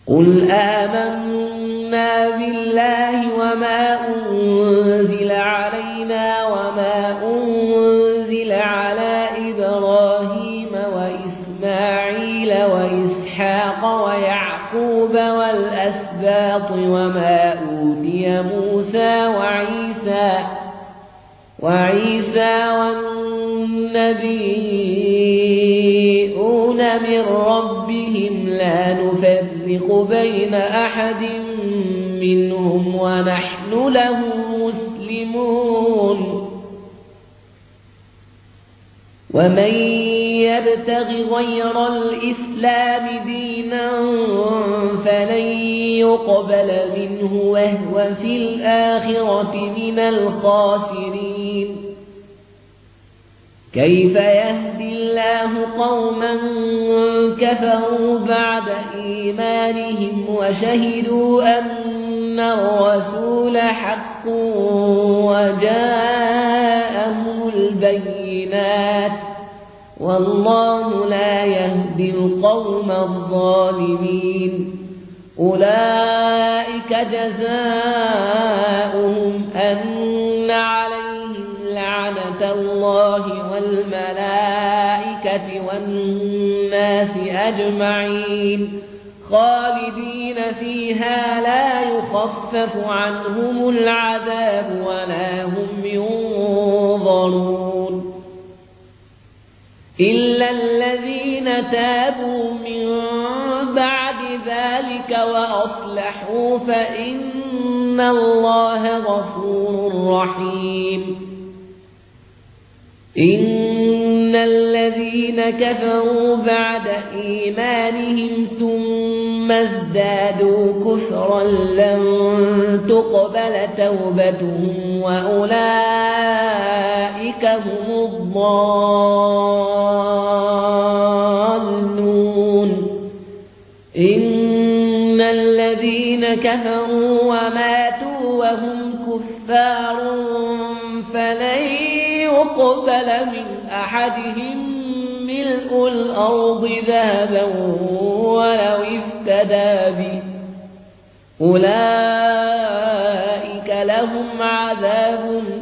قل آمنا بالله وما أنزل علينا وما أنزل على إبراهيم وإسماعيل وإسحاق ويعقوب والأسباط وما أوتي موسى وعيسى والنبيون من ربهم لا نفرق بين أحد منهم ونحن له مسلمون ومن يبتغ غير الإسلام دينا فلن يقبل منه وهو في الآخرة من الخاسرين كيف يهدي الله قوما كفروا بعد إيمانهم وشهدوا أن الرسول حق وجاءهم البينات والله لا يهدي القوم الظالمين أولئك جزاؤهم أن عليهم لعنة الله والملائكة والناس أجمعين خالدين فيها لا يخفف عنهم العذاب ولا هم ينظرون إلا الذين تابوا من بعد ذلك وأصلحوا فإن الله غفور رحيم إن الذين كفروا بعد إيمانهم ثم ازدادوا كفرا لن تقبل توبتهم وأولئك هم الضالون إن الذين كفروا وماتوا وهم كفار فلن يقبل من أحدهم ملء الأرض ذهبا ولو افتدى به أولئك لهم عذاب